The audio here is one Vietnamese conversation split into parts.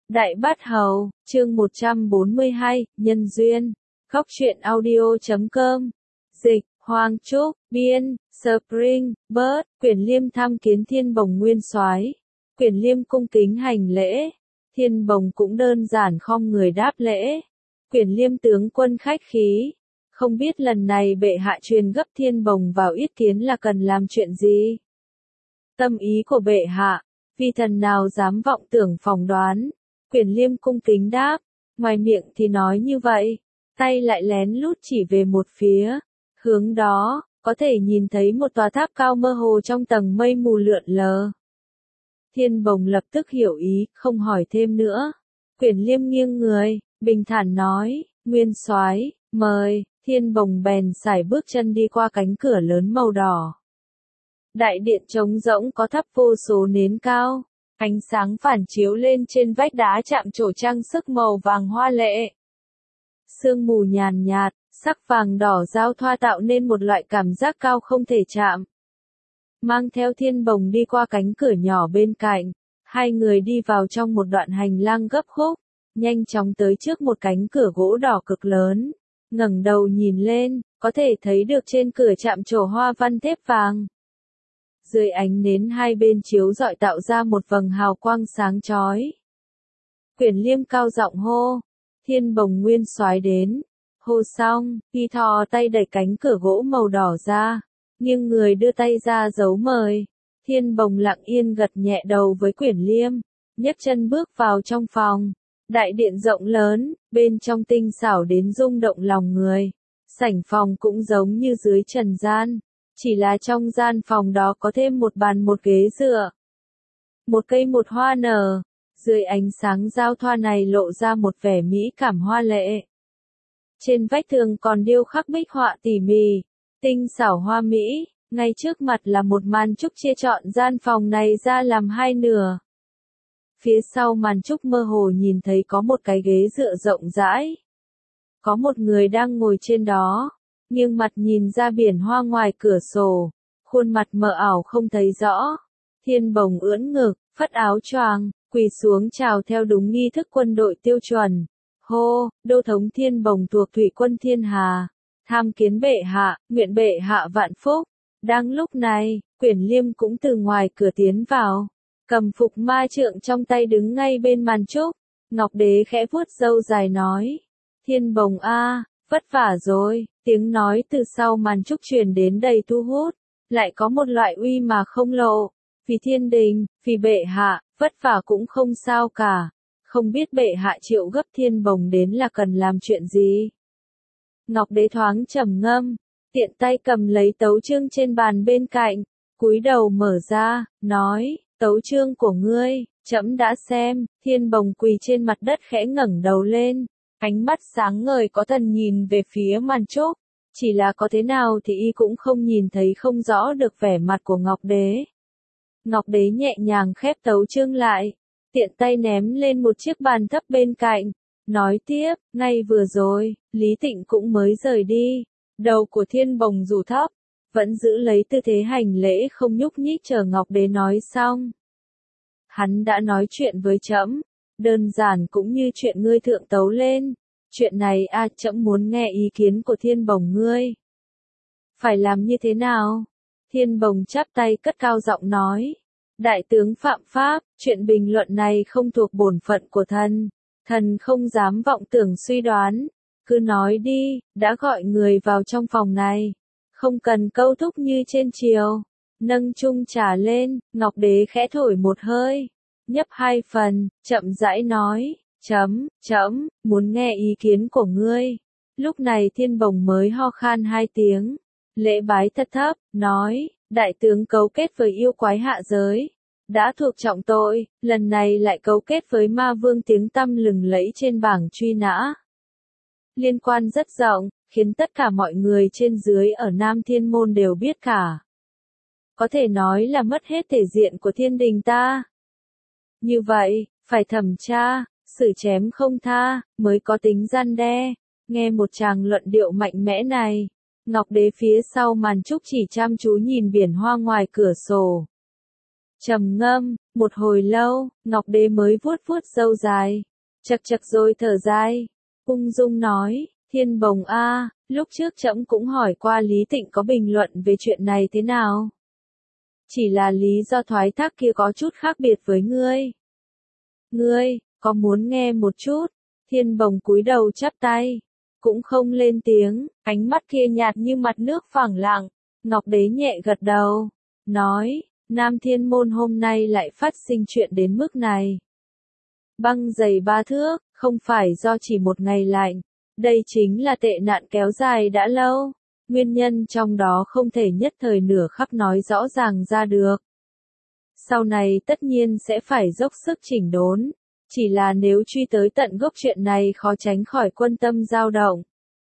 Đại Bát Hầu, chương 142, Nhân duyên. Góc truyện audio.com. Dịch, Hoàng Trúc, biên, Spring, Bird, Quyển Liêm tham kiến Thiên Bồng Nguyên Soái. Quyển Liêm cung kính hành lễ. Thiên Bồng cũng đơn giản khom người đáp lễ. Quyển Liêm tướng quân khách khí. Không biết lần này bệ hạ truyền gấp Thiên Bồng vào yết kiến là cần làm chuyện gì? Tâm ý của bệ hạ, vi thần nào dám vọng tưởng phỏng đoán. Quyển Liêm cung kính đáp, ngoài miệng thì nói như vậy, tay lại lén lút chỉ về một phía, hướng đó, có thể nhìn thấy một tòa tháp cao mơ hồ trong tầng mây mù lượn lờ. Thiên Bồng lập tức hiểu ý, không hỏi thêm nữa. Quyển Liêm nghiêng người, bình thản nói, Nguyên Soái, mời. Thiên Bồng bèn sải bước chân đi qua cánh cửa lớn màu đỏ. Đại điện trống rỗng có thắp vô số nến cao. Ánh sáng phản chiếu lên trên vách đá chạm trổ trang sức màu vàng hoa lệ. Sương mù nhàn nhạt, sắc vàng đỏ giao thoa tạo nên một loại cảm giác cao không thể chạm. Mang theo Thiên Bồng đi qua cánh cửa nhỏ bên cạnh, hai người đi vào trong một đoạn hành lang gấp khúc, nhanh chóng tới trước một cánh cửa gỗ đỏ cực lớn. Ngẩng đầu nhìn lên, có thể thấy được trên cửa chạm trổ hoa văn thép vàng. Dưới ánh nến hai bên chiếu rọi tạo ra một vầng hào quang sáng chói. Quyển Liêm cao giọng hô, Thiên Bồng Nguyên Soái đến. Hô xong, y thò tay đẩy cánh cửa gỗ màu đỏ ra, nghiêng người đưa tay ra giấu mời. Thiên Bồng lặng yên gật nhẹ đầu với Quyển Liêm, nhấc chân bước vào trong phòng. Đại điện rộng lớn, bên trong tinh xảo đến rung động lòng người. Sảnh phòng cũng giống như dưới trần gian. Chỉ là trong gian phòng đó có thêm một bàn một ghế dựa. Một cây một hoa nở. Dưới ánh sáng giao thoa này lộ ra một vẻ mỹ cảm hoa lệ. Trên vách tường còn điêu khắc bích họa tỉ mỉ, tinh xảo hoa mỹ. Ngay trước mặt là một màn trúc chia trọn gian phòng này ra làm hai nửa. Phía sau màn trúc mơ hồ nhìn thấy có một cái ghế dựa rộng rãi. Có một người đang ngồi trên đó. Nghiêng mặt nhìn ra biển hoa ngoài cửa sổ, khuôn mặt mờ ảo không thấy rõ. Thiên Bồng ưỡn ngực, phất áo choàng, quỳ xuống chào theo đúng nghi thức quân đội tiêu chuẩn. Hô, đô thống Thiên Bồng thuộc thủy quân Thiên Hà, tham kiến bệ hạ, nguyện bệ hạ vạn phúc. Đang lúc này, Quyển Liêm cũng từ ngoài cửa tiến vào, cầm phục ma trượng trong tay đứng ngay bên màn trúc. Ngọc Đế khẽ vuốt râu dài nói, Thiên Bồng a, vất vả rồi. Tiếng nói từ sau màn trúc truyền đến đầy thu hút, lại có một loại uy mà không lộ. Vì thiên đình, vì bệ hạ, vất vả cũng không sao cả. Không biết bệ hạ triệu gấp Thiên Bồng đến là cần làm chuyện gì? Ngọc Đế thoáng trầm ngâm, tiện tay cầm lấy tấu chương trên bàn bên cạnh, cúi đầu mở ra, nói, tấu chương của ngươi, trẫm đã xem. Thiên Bồng quỳ trên mặt đất khẽ ngẩng đầu lên. Ánh mắt sáng ngời có thần nhìn về phía màn trúc, chỉ là có thế nào thì y cũng không nhìn thấy không rõ được vẻ mặt của Ngọc Đế. Ngọc Đế nhẹ nhàng khép tấu chương lại, tiện tay ném lên một chiếc bàn thấp bên cạnh, nói tiếp, ngay vừa rồi, Lý Tịnh cũng mới rời đi, đầu của Thiên Bồng dù thấp, vẫn giữ lấy tư thế hành lễ không nhúc nhích chờ Ngọc Đế nói xong. Hắn đã nói chuyện với trẫm. Đơn giản cũng như chuyện ngươi thượng tấu lên. Chuyện này trẫm muốn nghe ý kiến của Thiên Bồng ngươi. Phải làm như thế nào? Thiên Bồng chắp tay cất cao giọng nói. Đại tướng phạm pháp, chuyện bình luận này không thuộc bổn phận của thần. Thần không dám vọng tưởng suy đoán. Cứ nói đi, đã gọi người vào trong phòng này. Không cần câu thúc như trên triều. Nâng chung trà lên, Ngọc Đế khẽ thổi một hơi. Nhấp hai phần, chậm rãi nói, trẫm muốn nghe ý kiến của ngươi. Lúc này Thiên Bồng mới ho khan hai tiếng, lễ bái thật thấp, nói, đại tướng cấu kết với yêu quái hạ giới, đã thuộc trọng tội, lần này lại cấu kết với ma vương tiếng tăm lừng lẫy trên bảng truy nã. Liên quan rất rộng, khiến tất cả mọi người trên dưới ở Nam Thiên Môn đều biết cả. Có thể nói là mất hết thể diện của thiên đình ta. Như vậy, phải thẩm tra, xử chém không tha, mới có tính răn đe. Nghe một tràng luận điệu mạnh mẽ này, Ngọc Đế phía sau màn trúc chỉ chăm chú nhìn biển hoa ngoài cửa sổ. Trầm ngâm, một hồi lâu, Ngọc Đế mới vuốt vuốt râu dài, chật chật rồi thở dài, ung dung nói, Thiên Bồng a, lúc trước trẫm cũng hỏi qua Lý Tịnh có bình luận về chuyện này thế nào. Chỉ là lý do thoái thác kia có chút khác biệt với ngươi. Ngươi, có muốn nghe một chút? Thiên Bồng cúi đầu chắp tay, cũng không lên tiếng, ánh mắt kia nhạt như mặt nước phẳng lặng. Ngọc Đế nhẹ gật đầu, nói, Nam Thiên Môn hôm nay lại phát sinh chuyện đến mức này. Băng dày 3 thước, không phải do chỉ một ngày lạnh, đây chính là tệ nạn kéo dài đã lâu. Nguyên nhân trong đó không thể nhất thời nửa khắc nói rõ ràng ra được. Sau này tất nhiên sẽ phải dốc sức chỉnh đốn, chỉ là nếu truy tới tận gốc chuyện này khó tránh khỏi quân tâm dao động.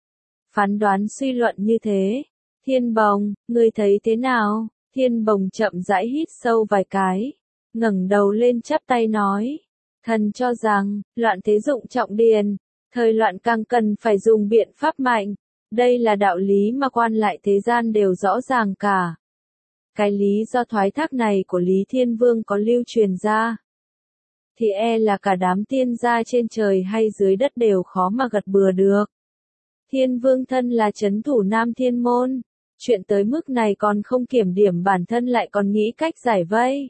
Phán đoán suy luận như thế, Thiên Bồng, ngươi thấy thế nào? Thiên Bồng chậm rãi hít sâu vài cái, ngẩng đầu lên chắp tay nói, thần cho rằng, loạn thế dụng trọng điền, thời loạn càng cần phải dùng biện pháp mạnh. Đây là đạo lý mà quan lại thế gian đều rõ ràng cả. Cái lý do thoái thác này của Lý Thiên Vương có lưu truyền ra, thì e là cả đám tiên gia trên trời hay dưới đất đều khó mà gật bừa được. Thiên Vương thân là trấn thủ Nam Thiên Môn, chuyện tới mức này còn không kiểm điểm bản thân lại còn nghĩ cách giải vây.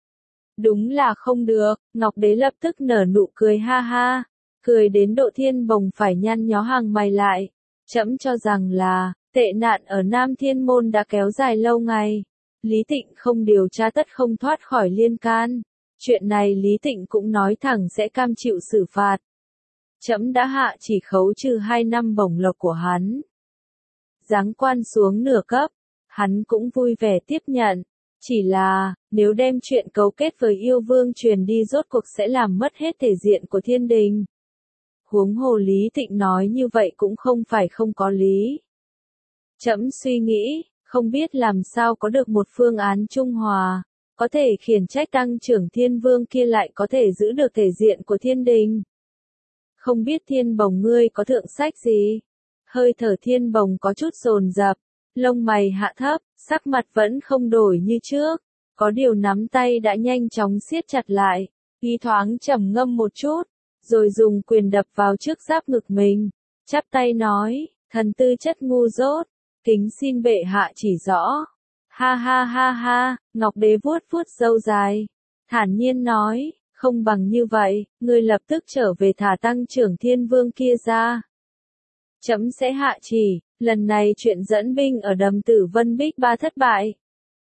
Đúng là không được, Ngọc Đế lập tức nở nụ cười ha ha, cười đến độ Thiên Bồng phải nhăn nhó hàng mày lại. Trẫm cho rằng là, tệ nạn ở Nam Thiên Môn đã kéo dài lâu ngày. Lý Tịnh không điều tra tất không thoát khỏi liên can. Chuyện này Lý Tịnh cũng nói thẳng sẽ cam chịu xử phạt. Trẫm đã hạ chỉ khấu trừ 2 năm bổng lộc của hắn. Giáng quan xuống nửa cấp, hắn cũng vui vẻ tiếp nhận. Chỉ là, nếu đem chuyện cấu kết với yêu vương truyền đi rốt cuộc sẽ làm mất hết thể diện của thiên đình. Huống hồ Lý Tịnh nói như vậy cũng không phải không có lý. Trẫm suy nghĩ, không biết làm sao có được một phương án trung hòa, có thể khiển trách tăng trưởng Thiên Vương kia lại có thể giữ được thể diện của thiên đình. Không biết Thiên Bồng ngươi có thượng sách gì? Hơi thở Thiên Bồng có chút dồn dập, lông mày hạ thấp, sắc mặt vẫn không đổi như trước, có điều nắm tay đã nhanh chóng siết chặt lại, ý thoáng trầm ngâm một chút. Rồi dùng quyền đập vào trước giáp ngực mình, chắp tay nói, thần tư chất ngu dốt, kính xin bệ hạ chỉ rõ. Ha ha ha ha, Ngọc Đế vuốt vuốt râu dài, thản nhiên nói, không bằng như vậy, ngươi lập tức trở về thả tăng trưởng Thiên Vương kia ra. Trẫm sẽ hạ chỉ, lần này chuyện dẫn binh ở đầm Tử Vân Bích Ba thất bại.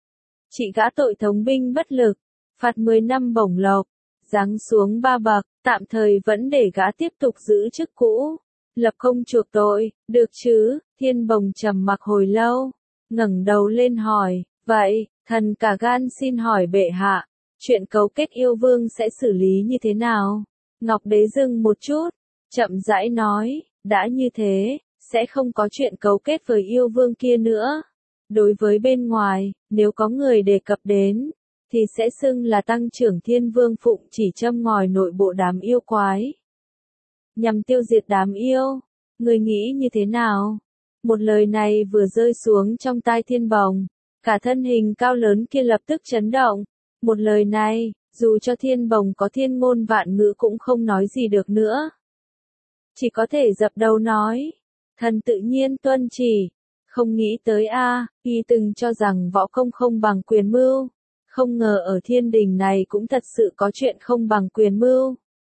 Chị gã tội thống binh bất lực, phạt 10 năm bổng lộc, giáng xuống 3 bậc, tạm thời vẫn để gã tiếp tục giữ chức cũ, lập công chuộc tội, được chứ? Thiên Bồng trầm mặc hồi lâu, ngẩng đầu lên hỏi, vậy, thần cả gan xin hỏi bệ hạ, chuyện cấu kết yêu vương sẽ xử lý như thế nào? Ngọc Đế dừng một chút, chậm rãi nói, đã như thế, sẽ không có chuyện cấu kết với yêu vương kia nữa. Đối với bên ngoài, nếu có người đề cập đến, thì sẽ xưng là tăng trưởng Thiên Vương phụng chỉ châm ngòi nội bộ đám yêu quái. Nhằm tiêu diệt đám yêu, người nghĩ như thế nào? Một lời này vừa rơi xuống trong tai Thiên Bồng, cả thân hình cao lớn kia lập tức chấn động. Một lời này, dù cho Thiên Bồng có thiên ngôn vạn ngữ cũng không nói gì được nữa. Chỉ có thể dập đầu nói, thần tự nhiên tuân chỉ, không nghĩ tới y từng cho rằng võ công không bằng quyền mưu. Không ngờ ở thiên đình này cũng thật sự có chuyện không bằng quyền mưu.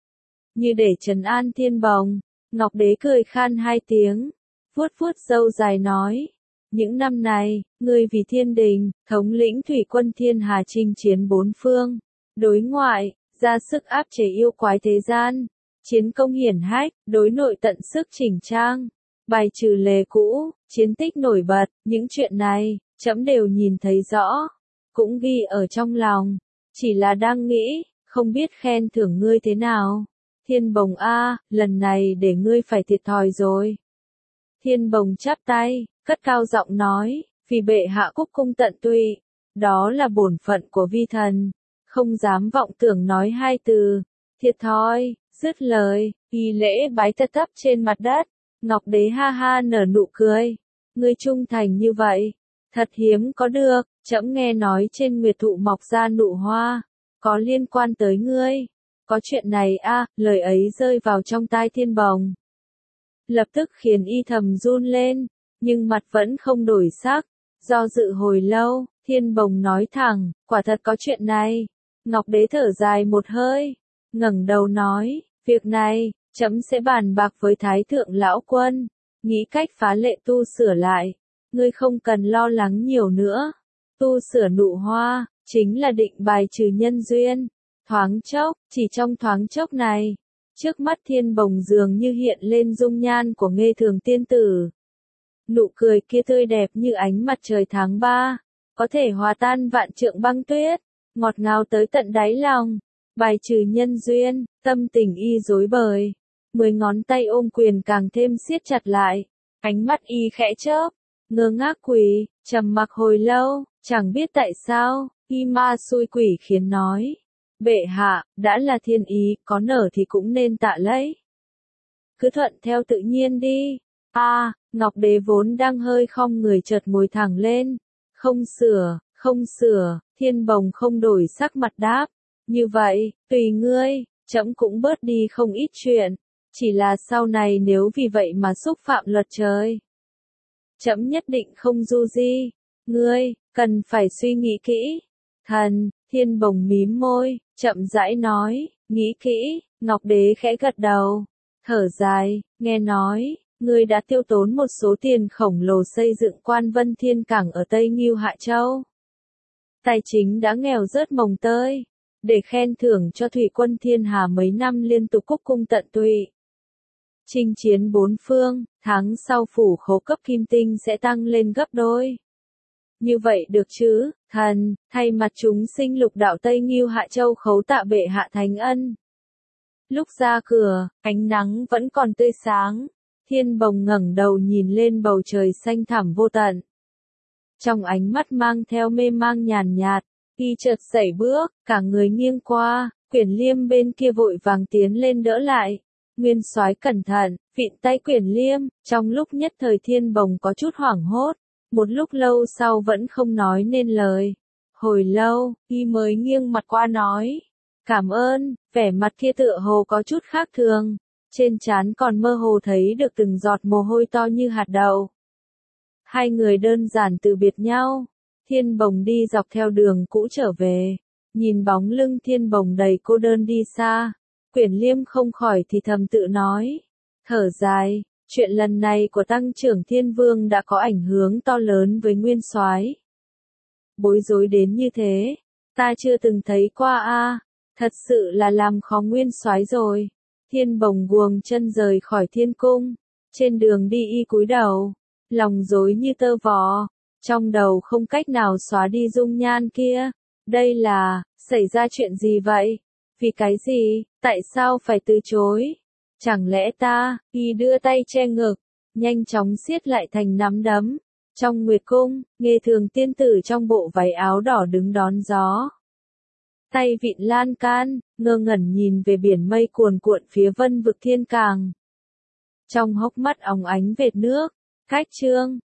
Như để trấn an Thiên Bồng, Ngọc Đế cười khan 2 tiếng, vuốt vuốt râu dài nói, những năm này, ngươi vì thiên đình, thống lĩnh thủy quân thiên hà chinh chiến 4 phương, đối ngoại, ra sức áp chế yêu quái thế gian, chiến công hiển hách, đối nội tận sức chỉnh trang, bài trừ lề cũ, chiến tích nổi bật, những chuyện này, trẫm đều nhìn thấy rõ. Cũng ghi ở trong lòng, chỉ là đang nghĩ, không biết khen thưởng ngươi thế nào. Thiên Bồng lần này để ngươi phải thiệt thòi rồi. Thiên Bồng chắp tay, cất cao giọng nói, vì bệ hạ cúc cung tận tụy, đó là bổn phận của vi thần, không dám vọng tưởng nói 2 từ, thiệt thòi, dứt lời, y lễ bái thật thấp trên mặt đất. Ngọc Đế ha ha nở nụ cười, ngươi trung thành như vậy, Thật hiếm có được, trẫm nghe nói trên nguyệt thụ mọc ra nụ hoa, có liên quan tới ngươi. Có chuyện này a, lời ấy rơi vào trong tai Thiên Bồng. Lập tức khiến y thầm run lên, nhưng mặt vẫn không đổi sắc, do dự hồi lâu, Thiên Bồng nói thẳng, quả thật có chuyện này. Ngọc Đế thở dài một hơi, ngẩng đầu nói, việc này, trẫm sẽ bàn bạc với Thái Thượng Lão Quân, nghĩ cách phá lệ tu sửa lại, ngươi không cần lo lắng nhiều nữa. Tu sửa nụ hoa, chính là định bài trừ nhân duyên. Thoáng chốc, chỉ trong thoáng chốc này, trước mắt Thiên Bồng dường như hiện lên dung nhan của Nghê Thường tiên tử. Nụ cười kia tươi đẹp như ánh mặt trời tháng 3, có thể hòa tan vạn trượng băng tuyết, ngọt ngào tới tận đáy lòng, bài trừ nhân duyên, tâm tình y rối bời. 10 ngón tay ôm quyền càng thêm siết chặt lại, ánh mắt y khẽ chớp, ngơ ngác quỳ, trầm mặc hồi lâu, chẳng biết tại sao, y ma xui quỷ khiến nói. Bệ hạ, đã là thiên ý, có nở thì cũng nên tạ lấy. Cứ thuận theo tự nhiên đi. Ngọc Đế vốn đang hơi khom người chợt ngồi thẳng lên. Không sửa, Thiên Bồng không đổi sắc mặt đáp. Như vậy, tùy ngươi, trẫm cũng bớt đi không ít chuyện. Chỉ là sau này nếu vì vậy mà xúc phạm luật trời, trẫm nhất định không du di. Ngươi, cần phải suy nghĩ kỹ. Thần, Thiên Bồng mím môi, chậm rãi nói, nghĩ kỹ. Ngọc Đế khẽ gật đầu, thở dài, nghe nói, ngươi đã tiêu tốn một số tiền khổng lồ xây dựng Quan Vân Thiên Cảng ở Tây Ngưu Hạ Châu. Tài chính đã nghèo rớt mồng tơi, để khen thưởng cho thủy quân thiên hà mấy năm liên tục cúc cung tận tụy. Chinh chiến bốn phương, tháng sau phủ khố cấp kim tinh sẽ tăng lên gấp đôi. Như vậy được chứ, thần, thay mặt chúng sinh lục đạo Tây Ngưu Hạ Châu khấu tạ bệ hạ thánh ân. Lúc ra cửa, ánh nắng vẫn còn tươi sáng, Thiên Bồng ngẩng đầu nhìn lên bầu trời xanh thẳm vô tận. Trong ánh mắt mang theo mê mang nhàn nhạt, y chợt sẩy bước, cả người nghiêng qua, Quyển Liêm bên kia vội vàng tiến lên đỡ lại. Nguyên soái cẩn thận, vịn tay Quyển Liêm, trong lúc nhất thời Thiên Bồng có chút hoảng hốt, một lúc lâu sau vẫn không nói nên lời. Hồi lâu, y mới nghiêng mặt qua nói, cảm ơn, vẻ mặt kia tựa hồ có chút khác thường, trên trán còn mơ hồ thấy được từng giọt mồ hôi to như hạt đậu. Hai người đơn giản từ biệt nhau, Thiên Bồng đi dọc theo đường cũ trở về, nhìn bóng lưng Thiên Bồng đầy cô đơn đi xa, Quyển Liêm không khỏi thì thầm tự nói, thở dài, chuyện lần này của tăng trưởng Thiên Vương đã có ảnh hưởng to lớn với Nguyên soái. Bối rối đến như thế, ta chưa từng thấy qua thật sự là làm khó Nguyên soái rồi. Thiên Bồng guồng chân rời khỏi thiên cung, trên đường đi y cúi đầu, lòng rối như tơ vò, trong đầu không cách nào xóa đi dung nhan kia. Đây là, xảy ra chuyện gì vậy? Vì cái gì, tại sao phải từ chối? Chẳng lẽ ta, y đưa tay che ngực, nhanh chóng siết lại thành nắm đấm. Trong Nguyệt Cung, Nghê Thường tiên tử trong bộ váy áo đỏ đứng đón gió. Tay vịn lan can, ngơ ngẩn nhìn về biển mây cuồn cuộn phía vân vực thiên càng. Trong hốc mắt óng ánh vệt nước, cách chương,